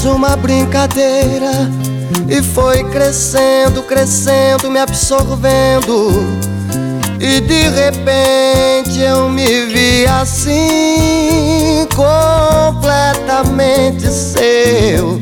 apenas uma brincadeira e foi crescendo, crescendo, me absorvendo. E de repente eu me vi assim, completamente seu.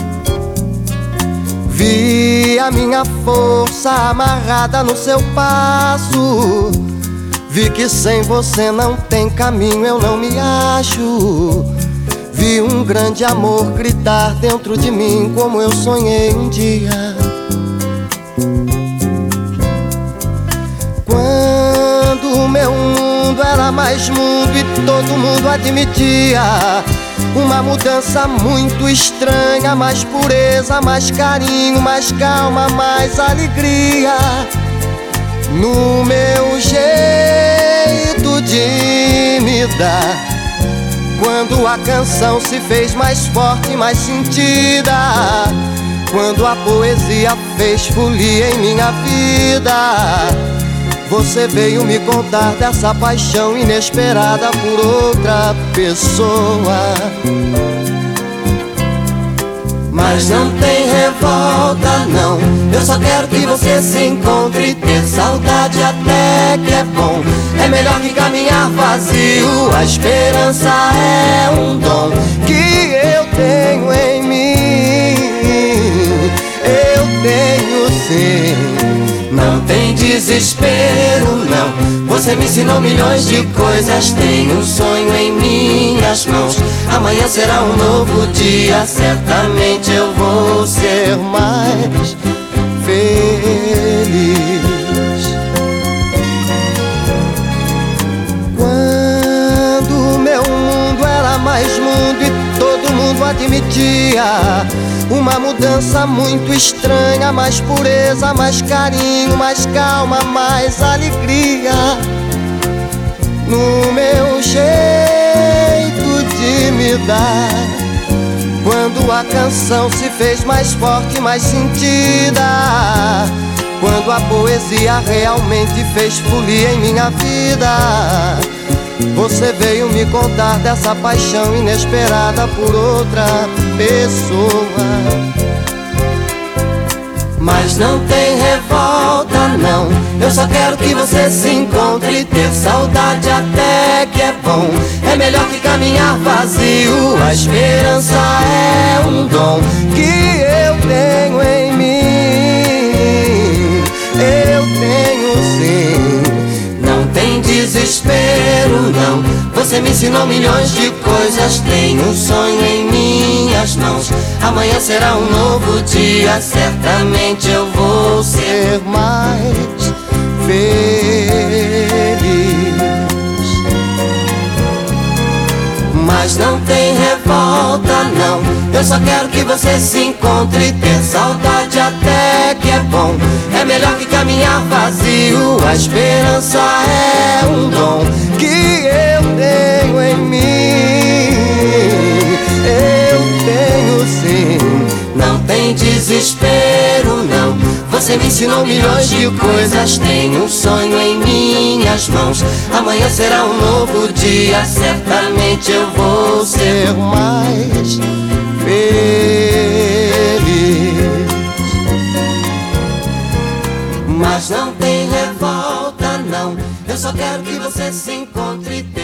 Vi a minha força amarrada no seu passo. Vi que sem você não tem caminho, eu não me acho. Vi um grande amor gritar dentro de mim como eu sonhei um dia. Quando o meu mundo era mais mundo e todo mundo admitia uma mudança muito estranha, mais pureza, mais carinho, mais calma, mais alegria no meu jeito de me dar. Quando a canção se fez mais forte, mais sentida, quando a poesia fez folia em minha vida, você veio me contar dessa paixão inesperada por outra pessoa. Mas não tem revolta não, eu só quero que você se encontre e ter saudade até que é bom. É melhor que caminhar vazio, a esperança é um dom que eu tenho em mim. Eu tenho sim. Não tem desespero não, você me ensinou milhões de coisas. Tenho um sonho em minhas mãos, amanhã será um novo dia. Certamente eu vou ser mais feliz. Quando meu mundo era mais mundo e todo mundo admitia uma mudança muito estranha, mais pureza, mais carinho, mais calma, mais alegria no meu jeito de me dar. Quando a canção se fez mais forte, mais sentida, quando a poesia realmente fez folia em minha vida, você veio me contar dessa paixão inesperada por outra pessoa. Mas não tem revolta não, eu só quero que você se encontre e ter saudade até que é bom. É melhor que caminhar vazio, a esperança é um dom que eu tenho em mim. Eu tenho sim. Não tem desespero não, você me ensinou milhões de coisas. Tenho um sonho em minhas mãos, amanhã será um novo dia. Certamente eu vou ser mais feliz. Mas não tem revolta não, eu só quero que você se encontre e ter saudade até que é bom. É melhor que caminhar vazio, a esperança é um dom que eu tenho em mim. Eu tenho sim. Não tem desespero não, você me ensinou milhões de coisas. Tenho um sonho em minhas mãos, amanhã será um novo dia. Certamente eu vou ser mais feliz. Mas não tem revolta não, eu só quero que você se encontre e